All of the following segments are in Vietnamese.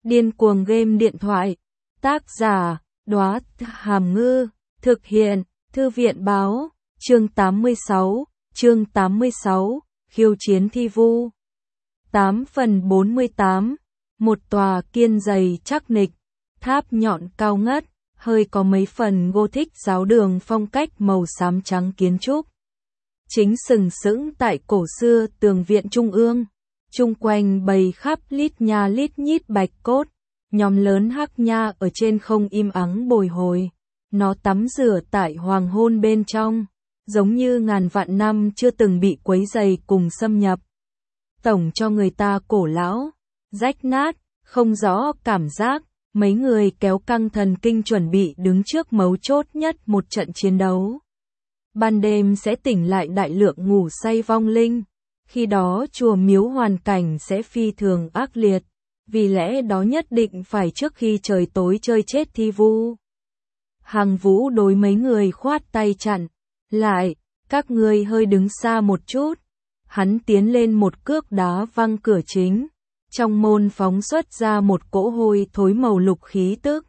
Điên cuồng game điện thoại. Tác giả, Đóa Hàm Ngư. Thực hiện, Thư viện báo. Chương 86, khiêu chiến thi vu. 8/48. Một tòa kiên dày chắc nịch, tháp nhọn cao ngất, hơi có mấy phần Gothic giáo đường phong cách màu xám trắng kiến trúc. Chính sừng sững tại cổ xưa tường viện trung ương, chung quanh bày khắp lít nha lít nhít bạch cốt, nhóm lớn hắc nha ở trên không im ắng bồi hồi. Nó tắm rửa tại hoàng hôn bên trong, giống như ngàn vạn năm chưa từng bị quấy rầy cùng xâm nhập. Tổng cho người ta cổ lão, rách nát, không rõ cảm giác. Mấy người kéo căng thần kinh chuẩn bị đứng trước mấu chốt nhất một trận chiến đấu. Ban đêm sẽ tỉnh lại đại lượng ngủ say vong linh. Khi đó chùa miếu hoàn cảnh sẽ phi thường ác liệt. Vì lẽ đó nhất định phải trước khi trời tối chơi chết thi vu. Hằng Vũ đối mấy người khoát tay chặn. Lại, các ngươi hơi đứng xa một chút. Hắn tiến lên một cước đá văng cửa chính. Trong môn phóng xuất ra một cỗ hôi thối màu lục khí tức.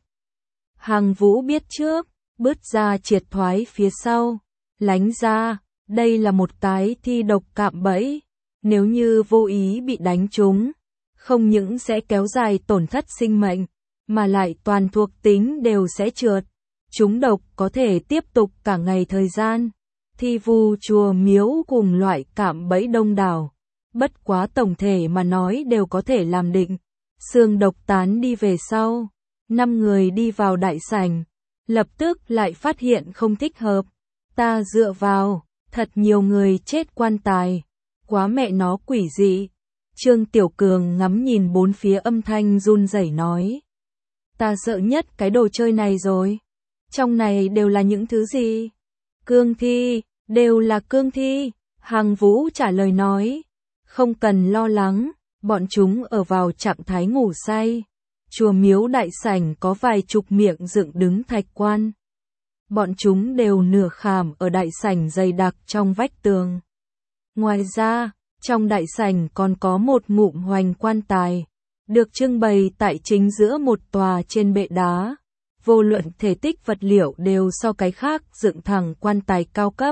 Hằng Vũ biết trước, bứt ra triệt thoái phía sau, lánh ra, đây là một cái thi độc cạm bẫy. Nếu như vô ý bị đánh trúng, không những sẽ kéo dài tổn thất sinh mệnh, mà lại toàn thuộc tính đều sẽ trượt. Trúng độc có thể tiếp tục cả ngày thời gian. Thi vu chùa miếu cùng loại cạm bẫy đông đảo. Bất quá tổng thể mà nói đều có thể làm định. Sương độc tán đi về sau. 5 người đi vào đại sảnh. Lập tức lại phát hiện không thích hợp. Ta dựa vào, thật nhiều người chết quan tài. Quá mẹ nó quỷ dị. Trương Tiểu Cường ngắm nhìn bốn phía âm thanh run rẩy nói. Ta sợ nhất cái đồ chơi này rồi. Trong này đều là những thứ gì? Cương thi, đều là cương thi. Hằng Vũ trả lời nói. Không cần lo lắng, bọn chúng ở vào trạng thái ngủ say. Chùa miếu đại sảnh có vài chục miệng dựng đứng thạch quan. Bọn chúng đều nửa khảm ở đại sảnh dày đặc trong vách tường. Ngoài ra, trong đại sảnh còn có một ngụm hoành quan tài, được trưng bày tại chính giữa một tòa trên bệ đá. Vô luận thể tích vật liệu đều so cái khác dựng thẳng quan tài cao cấp.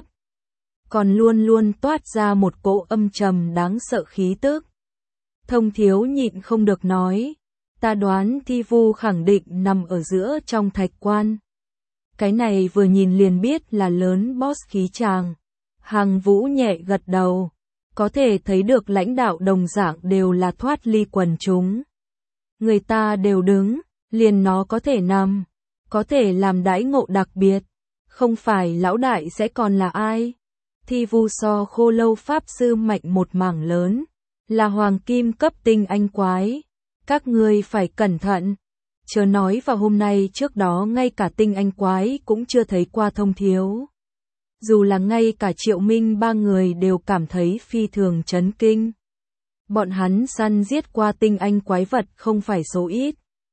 Còn luôn luôn toát ra một cỗ âm trầm đáng sợ khí tức. Thông Thiếu nhịn không được nói, ta đoán thi vu khẳng định nằm ở giữa trong thạch quan. Cái này vừa nhìn liền biết là lớn boss khí tràng. Hằng Vũ nhẹ gật đầu, có thể thấy được lãnh đạo đồng dạng đều là thoát ly quần chúng. Người ta đều đứng, liền nó có thể nằm, có thể làm đãi ngộ đặc biệt, không phải lão đại sẽ còn là ai? Thi vu so Khô Lâu pháp sư mạnh một mảng lớn, là hoàng kim cấp tinh anh quái. Các ngươi phải cẩn thận. Chớ nói vào hôm nay trước đó ngay cả tinh anh quái cũng chưa thấy qua Thông Thiếu. Dù là ngay cả Triệu Minh ba người đều cảm thấy phi thường chấn kinh. Bọn hắn săn giết qua tinh anh quái vật không phải số ít.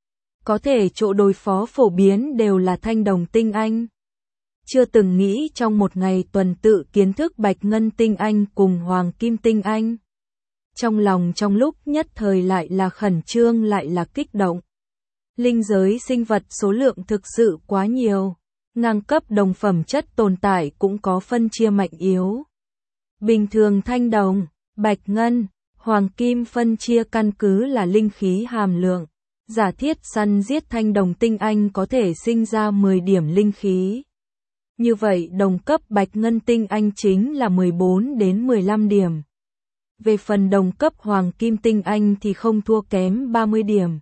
Có thể chỗ đối phó phổ biến đều là thanh đồng tinh anh. Chưa từng nghĩ trong một ngày tuần tự kiến thức bạch ngân tinh anh cùng hoàng kim tinh anh. Trong lòng trong lúc nhất thời lại là khẩn trương lại là kích động. Linh giới sinh vật số lượng thực sự quá nhiều. Ngang cấp đồng phẩm chất tồn tại cũng có phân chia mạnh yếu. Bình thường thanh đồng, bạch ngân, hoàng kim phân chia căn cứ là linh khí hàm lượng. Giả thiết săn giết thanh đồng tinh anh có thể sinh ra 10 điểm linh khí. Như vậy đồng cấp bạch ngân tinh anh chính là 14 đến 15 điểm. Về phần đồng cấp hoàng kim tinh anh thì không thua kém 30 điểm.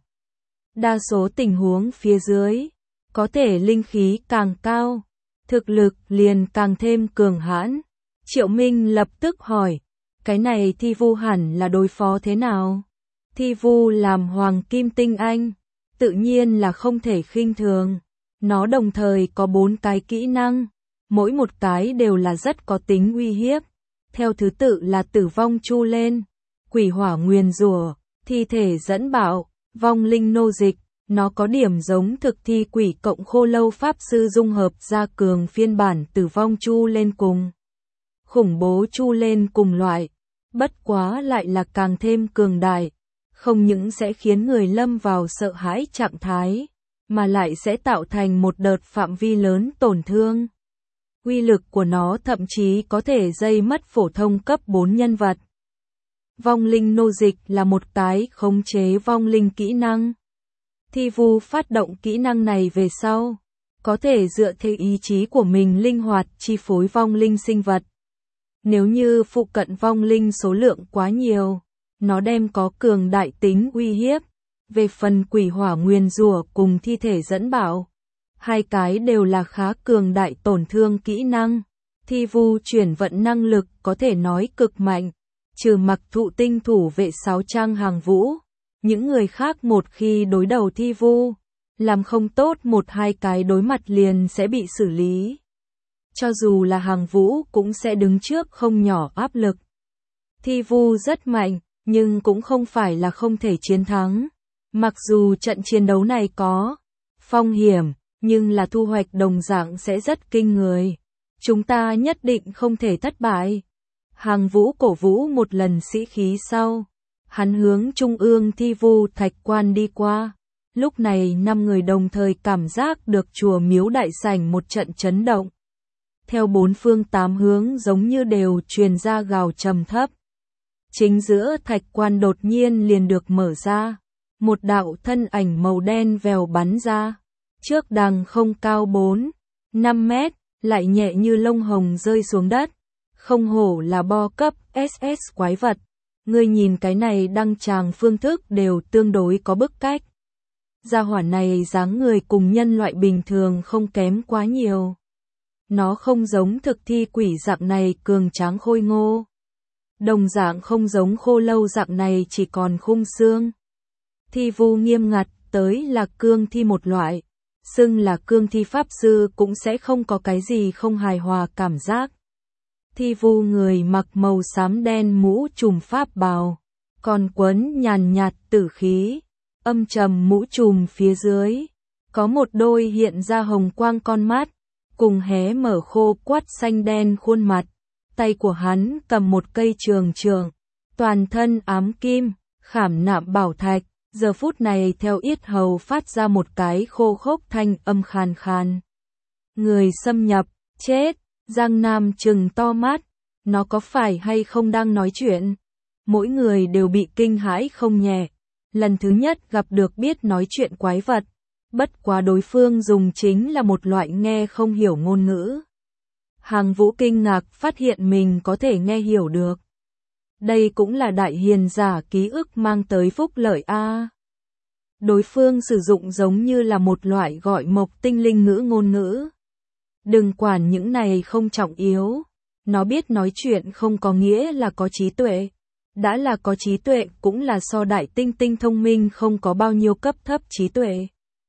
Đa số tình huống phía dưới, có thể linh khí càng cao, thực lực liền càng thêm cường hãn. Triệu Minh lập tức hỏi, cái này thi vu hẳn là đối phó thế nào? Thi vu làm hoàng kim tinh anh, tự nhiên là không thể khinh thường. Nó đồng thời có 4 cái kỹ năng, mỗi một cái đều là rất có tính uy hiếp. Theo thứ tự là tử vong chu lên, quỷ hỏa nguyền rủa, thi thể dẫn bạo, vong linh nô dịch. Nó có điểm giống thực thi quỷ cộng Khô Lâu pháp sư dung hợp ra cường phiên bản tử vong chu lên cùng khủng bố chu lên cùng loại, bất quá lại là càng thêm cường đại. không những sẽ khiến người lâm vào sợ hãi trạng thái, mà lại sẽ tạo thành một đợt phạm vi lớn tổn thương. Uy lực của nó thậm chí có thể dây mất phổ thông cấp 4 nhân vật. Vong linh nô dịch là một cái khống chế vong linh kỹ năng. Thi Vu phát động kỹ năng này về sau, có thể dựa theo ý chí của mình linh hoạt chi phối vong linh sinh vật. Nếu như phụ cận vong linh số lượng quá nhiều, nó đem có cường đại tính uy hiếp. Về phần quỷ hỏa nguyền rủa cùng thi thể dẫn bảo, hai cái đều là khá cường đại tổn thương kỹ năng. Thi Vu chuyển vận năng lực có thể nói cực mạnh, trừ Mặc Thụ tinh thủ vệ 6 trang hàng vũ. Những người khác một khi đối đầu Thi Vu, làm không tốt một hai cái đối mặt liền sẽ bị xử lý. Cho dù là hàng vũ cũng sẽ đứng trước không nhỏ áp lực. Thi Vu rất mạnh, nhưng cũng không phải là không thể chiến thắng. Mặc dù trận chiến đấu này có phong hiểm, nhưng là thu hoạch đồng dạng sẽ rất kinh người. Chúng ta nhất định không thể thất bại. Hàng vũ cổ vũ một lần sĩ khí sau. Hắn hướng trung ương Thi Vu thạch quan đi qua. Lúc này 5 người đồng thời cảm giác được chùa miếu đại sảnh một trận chấn động. Theo 4 phương 8 hướng giống như đều truyền ra gào trầm thấp. Chính giữa thạch quan đột nhiên liền được mở ra. Một đạo thân ảnh màu đen vèo bắn ra. Trước đằng không cao 4-5 mét, lại nhẹ như lông hồng rơi xuống đất. Không hổ là bo cấp SS quái vật. Ngươi nhìn cái này đăng tràng phương thức đều tương đối có bức cách. Gia hỏa này dáng người cùng nhân loại bình thường không kém quá nhiều. Nó không giống thực thi quỷ dạng này cường tráng khôi ngô. Đồng dạng không giống khô lâu dạng này chỉ còn khung xương. Thi Vu nghiêm ngặt tới là cương thi một loại. Xưng là cương thi pháp sư cũng sẽ không có cái gì không hài hòa cảm giác. Thi Vu người mặc màu xám đen mũ trùm pháp bào, còn quấn nhàn nhạt tử khí, âm trầm mũ trùm phía dưới, có một đôi hiện ra hồng quang con mắt, cùng hé mở khô quắt xanh đen khuôn mặt, tay của hắn cầm một cây trường, toàn thân ám kim, khảm nạm bảo thạch, giờ phút này theo yết hầu phát ra một cái khô khốc thanh âm khàn khàn. Người xâm nhập, chết. Giang Nam trừng to mắt, nó có phải hay không đang nói chuyện? Mỗi người đều bị kinh hãi không nhẹ. Lần thứ nhất gặp được biết nói chuyện quái vật, bất quá đối phương dùng chính là một loại nghe không hiểu ngôn ngữ. Hàng vũ kinh ngạc phát hiện mình có thể nghe hiểu được. Đây cũng là đại hiền giả ký ức mang tới phúc lợi a. Đối phương sử dụng giống như là một loại gọi mộc tinh linh ngữ ngôn ngữ. Đừng quản những này không trọng yếu. Nó biết nói chuyện không có nghĩa là có trí tuệ. Đã là có trí tuệ cũng là so đại tinh tinh thông minh không có bao nhiêu cấp thấp trí tuệ.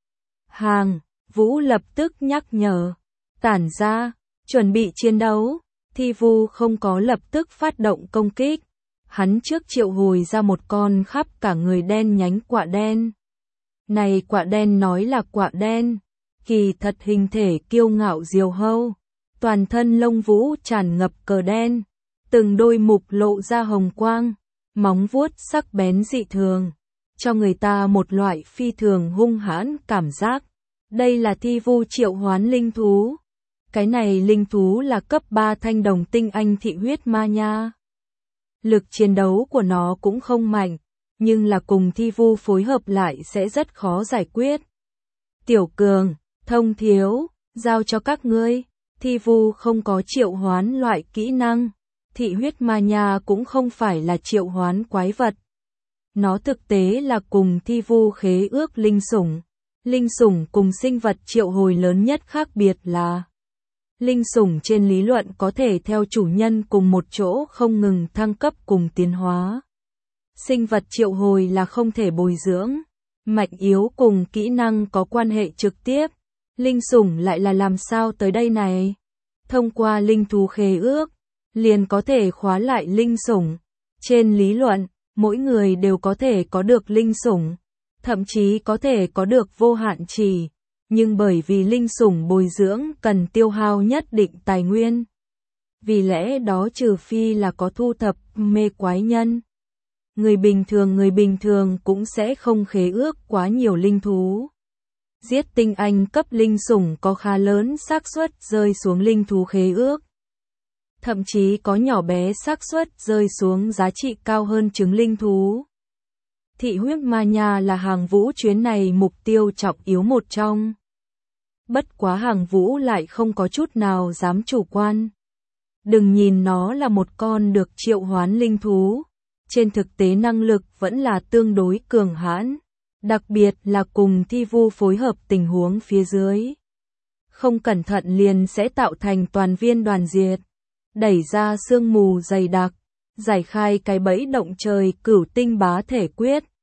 Hàng vũ lập tức nhắc nhở. Tản ra, chuẩn bị chiến đấu. Thi Vu không có lập tức phát động công kích. Hắn trước triệu hồi ra một con khắp cả người đen nhánh quạ đen. Này quạ đen nói là quạ đen. Kỳ thật hình thể kiêu ngạo diều hâu, toàn thân lông vũ tràn ngập cờ đen, từng đôi mục lộ ra hồng quang, móng vuốt sắc bén dị thường, cho người ta một loại phi thường hung hãn cảm giác. Đây là Thi Vu triệu hoán linh thú. Cái này linh thú là cấp 3 thanh đồng tinh anh thị huyết ma nha. Lực chiến đấu của nó cũng không mạnh, nhưng là cùng Thi Vu phối hợp lại sẽ rất khó giải quyết. Tiểu Cường, Thông Thiếu, giao cho các ngươi. Thi Vu không có triệu hoán loại kỹ năng. Thị huyết ma nha cũng không phải là triệu hoán quái vật. Nó thực tế là cùng Thi Vu khế ước linh sủng. Linh sủng cùng sinh vật triệu hồi lớn nhất khác biệt là linh sủng trên lý luận có thể theo chủ nhân cùng một chỗ không ngừng thăng cấp cùng tiến hóa. Sinh vật triệu hồi là không thể bồi dưỡng. Mạnh yếu cùng kỹ năng có quan hệ trực tiếp. Linh sủng lại là làm sao tới đây này? Thông qua linh thú khế ước, liền có thể khóa lại linh sủng. Trên lý luận, mỗi người đều có thể có được linh sủng, thậm chí có thể có được vô hạn chỉ, nhưng bởi vì linh sủng bồi dưỡng cần tiêu hao nhất định tài nguyên. Vì lẽ đó trừ phi là có thu thập mê quái nhân, người bình thường cũng sẽ không khế ước quá nhiều linh thú. Giết tinh anh cấp linh sủng có khá lớn xác suất rơi xuống linh thú khế ước. Thậm chí có nhỏ bé xác suất rơi xuống giá trị cao hơn trứng linh thú. Thị huyết ma nha là Hàng Vũ chuyến này mục tiêu trọng yếu một trong. Bất quá Hàng Vũ lại không có chút nào dám chủ quan. Đừng nhìn nó là một con được triệu hoán linh thú. Trên thực tế năng lực vẫn là tương đối cường hãn. Đặc biệt là cùng thi vu phối hợp tình huống phía dưới. Không cẩn thận liền sẽ tạo thành toàn viên đoàn diệt. Đẩy ra sương mù dày đặc. Giải khai cái bẫy động trời cửu tinh bá thể quyết.